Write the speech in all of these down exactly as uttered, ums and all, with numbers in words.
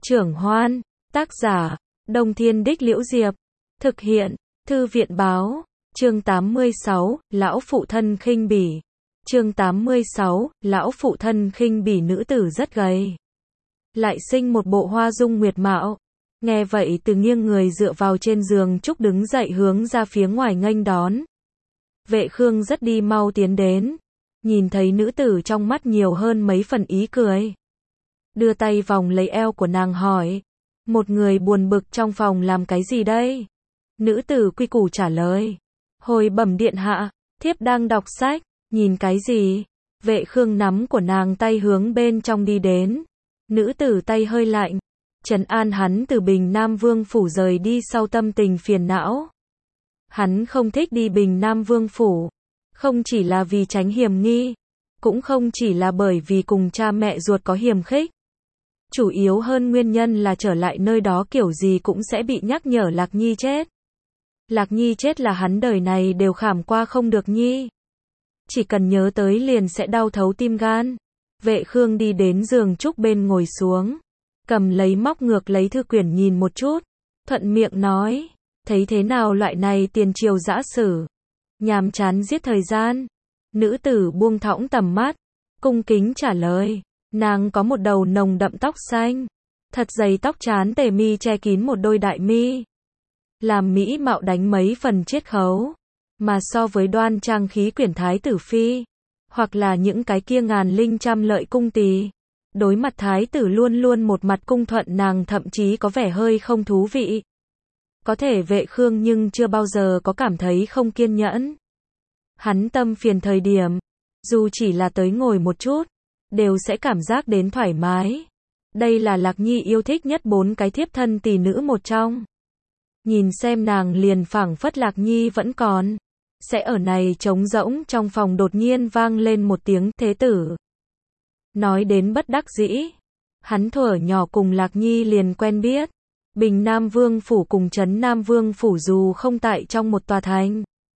Trưởng Hoan, tác giả, Đông Thiên Đích Liễu Diệp, thực hiện, Thư viện Báo, chương tám mươi sáu, Lão Phụ Thân Khinh Bỉ. Chương tám mươi sáu, Lão Phụ Thân Khinh Bỉ. Nữ tử rất gầy, lại sinh một bộ hoa dung nguyệt mạo. Nghe vậy Từ nghiêng người dựa vào trên giường trúc đứng dậy hướng ra phía ngoài nghênh đón. Vệ Khương rất đi mau tiến đến, nhìn thấy nữ tử trong mắt nhiều hơn mấy phần ý cười. Đưa tay vòng lấy eo của nàng hỏi, một người buồn bực trong phòng làm cái gì đây? Nữ tử quy củ trả lời, hồi bẩm điện hạ, thiếp đang đọc sách. Nhìn cái gì? Vệ Khương nắm của nàng tay hướng bên trong đi đến. Nữ tử tay hơi lạnh, trấn an hắn từ Bình Nam Vương phủ rời đi sau tâm tình phiền não. Hắn không thích đi Bình Nam Vương phủ, không chỉ là vì tránh hiểm nghi, cũng không chỉ là bởi vì cùng cha mẹ ruột có hiềm khích. Chủ yếu hơn nguyên nhân là trở lại nơi đó kiểu gì cũng sẽ bị nhắc nhở Lạc Nhi chết. Lạc Nhi chết là hắn đời này đều khảm qua không được nhi. Chỉ cần nhớ tới liền sẽ đau thấu tim gan. Vệ Khương đi đến giường trúc bên ngồi xuống, cầm lấy móc ngược lấy thư quyển nhìn một chút, thuận miệng nói, thấy thế nào loại này tiền triều dã sử, nhàm chán giết thời gian. Nữ tử buông thõng tầm mắt, cung kính trả lời, nàng có một đầu nồng đậm tóc xanh, thật dày tóc trán tề mi che kín một đôi đại mi, làm mỹ mạo đánh mấy phần chiết khấu, mà so với đoan trang khí quyển thái tử phi, hoặc là những cái kia ngàn linh trăm lợi cung tỳ, đối mặt thái tử luôn luôn một mặt cung thuận, nàng thậm chí có vẻ hơi không thú vị. Có thể Vệ Khương nhưng chưa bao giờ có cảm thấy không kiên nhẫn. Hắn tâm phiền thời điểm, dù chỉ là tới ngồi một chút, đều sẽ cảm giác đến thoải mái. Đây là Lạc Nhi yêu thích nhất bốn cái thiếp thân tỷ nữ một trong. Nhìn xem nàng liền phảng phất Lạc Nhi vẫn còn. Sẽ ở này trống rỗng trong phòng đột nhiên vang lên một tiếng thế tử. Nói đến bất đắc dĩ, hắn thuở nhỏ cùng Lạc Nhi liền quen biết. Bình Nam Vương phủ cùng Trấn Nam Vương phủ dù không tại trong một tòa thành,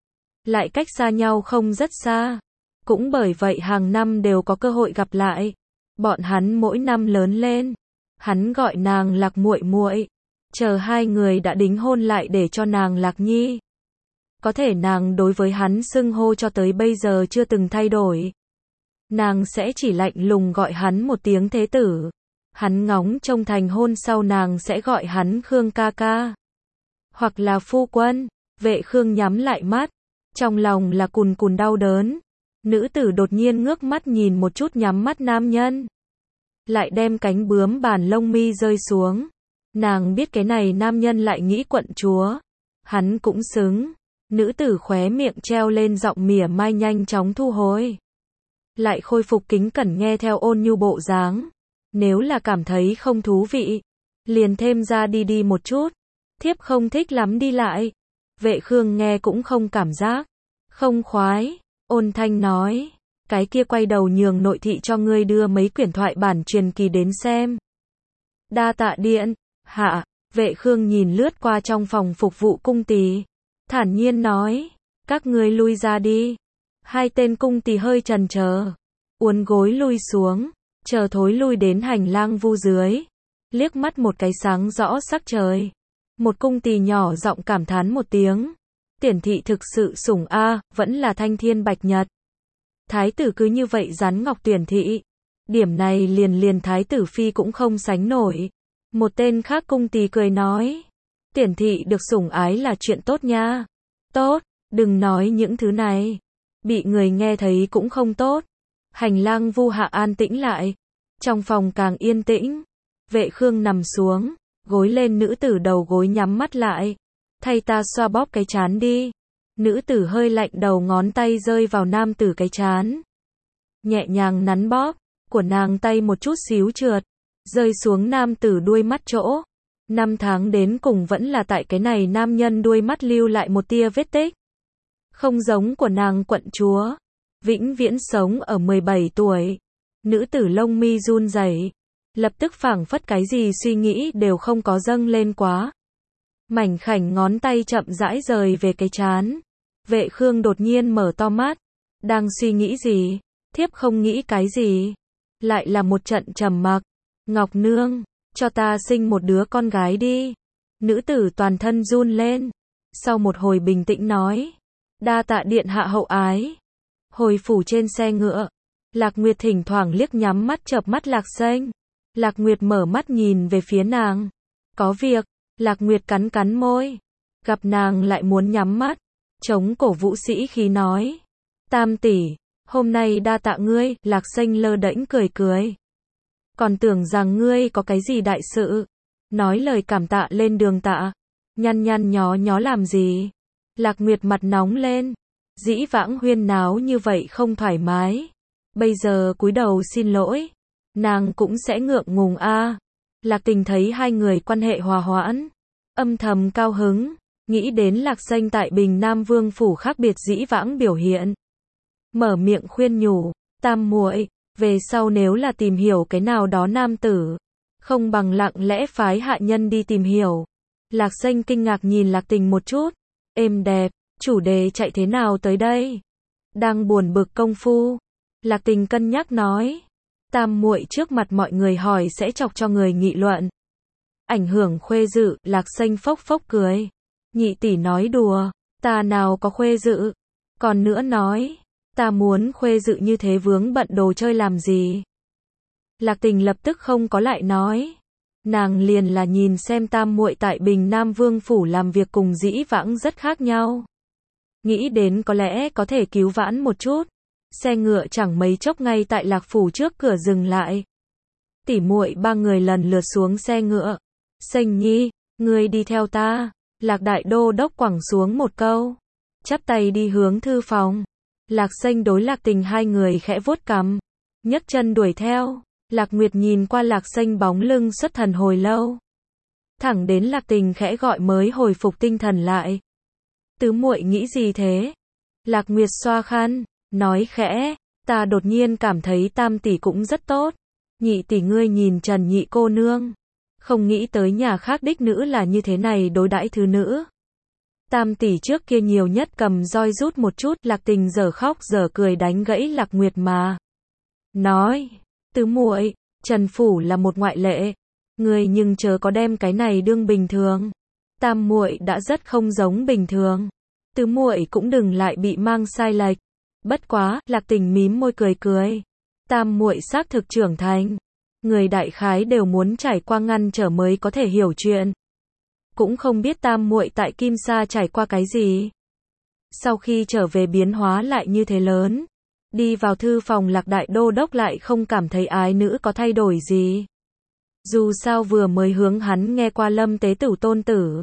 lại cách xa nhau không rất xa. Cũng bởi vậy hàng năm đều có cơ hội gặp lại. Bọn hắn mỗi năm lớn lên, hắn gọi nàng Lạc muội muội, chờ hai người đã đính hôn lại để cho nàng Lạc Nhi. Có thể nàng đối với hắn xưng hô cho tới bây giờ chưa từng thay đổi. Nàng sẽ chỉ lạnh lùng gọi hắn một tiếng thế tử. Hắn ngóng trông thành hôn sau nàng sẽ gọi hắn Khương ca ca, hoặc là phu quân. Vệ Khương nhắm lại mắt, trong lòng là cùn cùn đau đớn. Nữ tử đột nhiên ngước mắt nhìn một chút nhắm mắt nam nhân, lại đem cánh bướm bàn lông mi rơi xuống. Nàng biết cái này nam nhân lại nghĩ quận chúa, hắn cũng xứng. Nữ tử khóe miệng treo lên giọng mỉa mai nhanh chóng thu hồi, lại khôi phục kính cẩn nghe theo ôn nhu bộ dáng. Nếu là cảm thấy không thú vị, liền thêm ra đi đi một chút, thiếp không thích lắm đi lại. Vệ Khương nghe cũng không cảm giác không khoái, ôn thanh nói, cái kia quay đầu nhường nội thị cho ngươi đưa mấy quyển thoại bản truyền kỳ đến xem. Đa tạ điện hạ. Vệ Khương nhìn lướt qua trong phòng phục vụ cung tỳ, thản nhiên nói, các ngươi lui ra đi. Hai tên cung tỳ hơi chần chờ, uốn gối lui xuống, chờ thối lui đến hành lang vu dưới, liếc mắt một cái sáng rõ sắc trời. Một cung tỳ nhỏ giọng cảm thán một tiếng, Tiển thị thực sự sủng a, vẫn là thanh thiên bạch nhật. Thái tử cứ như vậy rắn ngọc tuyển thị, điểm này liền liền thái tử phi cũng không sánh nổi. Một tên khác cung tỳ cười nói, Tiển thị được sủng ái là chuyện tốt nha. Tốt, đừng nói những thứ này, bị người nghe thấy cũng không tốt. Hành lang vu hạ an tĩnh lại, trong phòng càng yên tĩnh. Vệ Khương nằm xuống, gối lên nữ tử đầu gối nhắm mắt lại, thay ta xoa bóp cái trán đi. Nữ tử hơi lạnh đầu ngón tay rơi vào nam tử cái trán, nhẹ nhàng nắn bóp, của nàng tay một chút xíu trượt, rơi xuống nam tử đuôi mắt chỗ. Năm tháng đến cùng vẫn là tại cái này nam nhân đuôi mắt lưu lại một tia vết tích. Không giống của nàng quận chúa, vĩnh viễn sống ở mười bảy tuổi. Nữ tử lông mi run rẩy, lập tức phảng phất cái gì suy nghĩ đều không có dâng lên quá. Mảnh khảnh ngón tay chậm rãi rời về cái trán. Vệ Khương đột nhiên mở to mắt, đang suy nghĩ gì? Thiếp không nghĩ cái gì. Lại là một trận trầm mặc. Ngọc nương, cho ta sinh một đứa con gái đi. Nữ tử toàn thân run lên. Sau một hồi bình tĩnh nói. Đa tạ điện hạ hậu ái. Hồi phủ trên xe ngựa. Lạc Nguyệt thỉnh thoảng liếc nhắm mắt chợp mắt Lạc Xanh. Lạc Nguyệt mở mắt nhìn về phía nàng. Có việc. Lạc Nguyệt cắn cắn môi. Gặp nàng lại muốn nhắm mắt. Chống cổ vũ sĩ khí nói. Tam tỷ, hôm nay đa tạ ngươi. Lạc Xanh lơ đễnh cười cười. Còn tưởng rằng ngươi có cái gì đại sự. Nói lời cảm tạ lên đường tạ. Nhăn nhăn nhó nhó làm gì. Lạc Nguyệt mặt nóng lên. Dĩ vãng huyên náo như vậy không thoải mái. Bây giờ cúi đầu xin lỗi. Nàng cũng sẽ ngượng ngùng a. À. Lạc Tình thấy hai người quan hệ hòa hoãn. Âm thầm cao hứng. Nghĩ đến Lạc Xanh tại Bình Nam Vương phủ khác biệt dĩ vãng biểu hiện. Mở miệng khuyên nhủ. Tam muội, về sau nếu là tìm hiểu cái nào đó nam tử. Không bằng lặng lẽ phái hạ nhân đi tìm hiểu. Lạc Xanh kinh ngạc nhìn Lạc Tình một chút. Êm đẹp, chủ đề chạy thế nào tới đây? Đang buồn bực công phu. Lạc Tình cân nhắc nói. Tam muội trước mặt mọi người hỏi sẽ chọc cho người nghị luận. Ảnh hưởng khuê dự, Lạc Xanh phốc phốc cười. Nhị tỷ nói đùa, ta nào có khuê dự. Còn nữa nói, ta muốn khuê dự như thế vướng bận đồ chơi làm gì. Lạc Tình lập tức không có lại nói. Nàng liền là nhìn xem tam muội tại Bình Nam Vương phủ làm việc cùng dĩ vãng rất khác nhau. Nghĩ đến có lẽ có thể cứu vãn một chút. Xe ngựa chẳng mấy chốc ngay tại Lạc phủ trước cửa dừng lại. Tỷ muội ba người lần lượt xuống xe ngựa. Xanh nhi, ngươi đi theo ta. Lạc đại đô đốc quẳng xuống một câu. Chắp tay đi hướng thư phòng. Lạc Xanh đối Lạc Tình hai người khẽ vuốt cằm. Nhấc chân đuổi theo. Lạc Nguyệt nhìn qua Lạc Xanh bóng lưng xuất thần hồi lâu. Thẳng đến Lạc Tình khẽ gọi mới hồi phục tinh thần lại. Tứ muội nghĩ gì thế? Lạc Nguyệt xoa khăn, nói khẽ, ta đột nhiên cảm thấy tam tỷ cũng rất tốt. Nhị tỷ ngươi nhìn Trần nhị cô nương. Không nghĩ tới nhà khác đích nữ là như thế này đối đãi thứ nữ. Tam tỷ trước kia nhiều nhất cầm roi rút một chút. Lạc Tình dở khóc dở cười đánh gãy Lạc Nguyệt mà. Nói, tứ muội, Trần phủ là một ngoại lệ. Ngươi nhưng chớ có đem cái này đương bình thường. Tam muội đã rất không giống bình thường. Tứ muội cũng đừng lại bị mang sai lệch. Bất quá, Lạc Tình mím môi cười cười. Tam muội xác thực trưởng thành. Người đại khái đều muốn trải qua ngăn trở mới có thể hiểu chuyện. Cũng không biết tam muội tại Kim Sa trải qua cái gì. Sau khi trở về biến hóa lại như thế lớn. Đi vào thư phòng Lạc đại đô đốc lại không cảm thấy ái nữ có thay đổi gì. Dù sao vừa mới hướng hắn nghe qua Lâm tế tử tôn tử.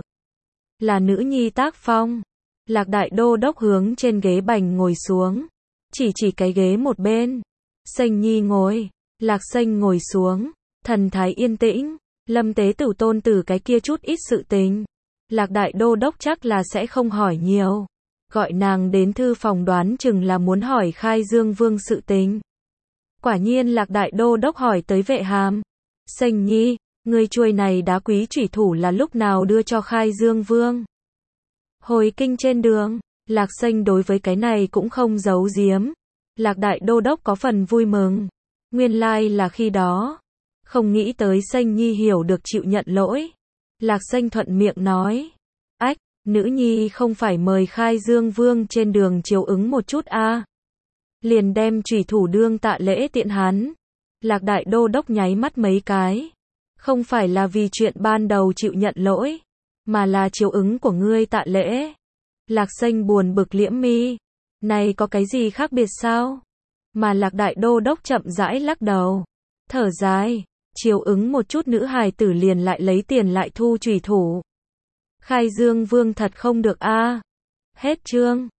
Là nữ nhi tác phong. Lạc đại đô đốc hướng trên ghế bành ngồi xuống. Chỉ chỉ cái ghế một bên. Xanh nhi ngồi. Lạc Xanh ngồi xuống. Thần thái yên tĩnh. Lâm tế tử tôn tử cái kia chút ít sự tình. Lạc đại đô đốc chắc là sẽ không hỏi nhiều. Gọi nàng đến thư phòng đoán chừng là muốn hỏi Khai Dương Vương sự tình. Quả nhiên Lạc đại đô đốc hỏi tới Vệ Hàm. Xanh nhi, người chuôi này đá quý chủy thủ là lúc nào đưa cho Khai Dương Vương? Hồi kinh trên đường. Lạc Xanh đối với cái này cũng không giấu giếm. Lạc đại đô đốc có phần vui mừng. Nguyên lai là khi đó. Không nghĩ tới Xanh nhi hiểu được chịu nhận lỗi. Lạc Xanh thuận miệng nói. Ách, nữ nhi không phải mời Khai Dương Vương trên đường chiếu ứng một chút a à? Liền đem chủy thủ đương tạ lễ tiện hắn. Lạc đại đô đốc nháy mắt mấy cái. Không phải là vì chuyện ban đầu chịu nhận lỗi. Mà là chiếu ứng của ngươi tạ lễ. Lạc Xanh buồn bực liễm mi. Này có cái gì khác biệt sao? Mà Lạc đại đô đốc chậm rãi lắc đầu. Thở dài. Chiếu ứng một chút nữ hài tử liền lại lấy tiền lại thu chủy thủ. Khai Dương Vương thật không được a à. Hết chương.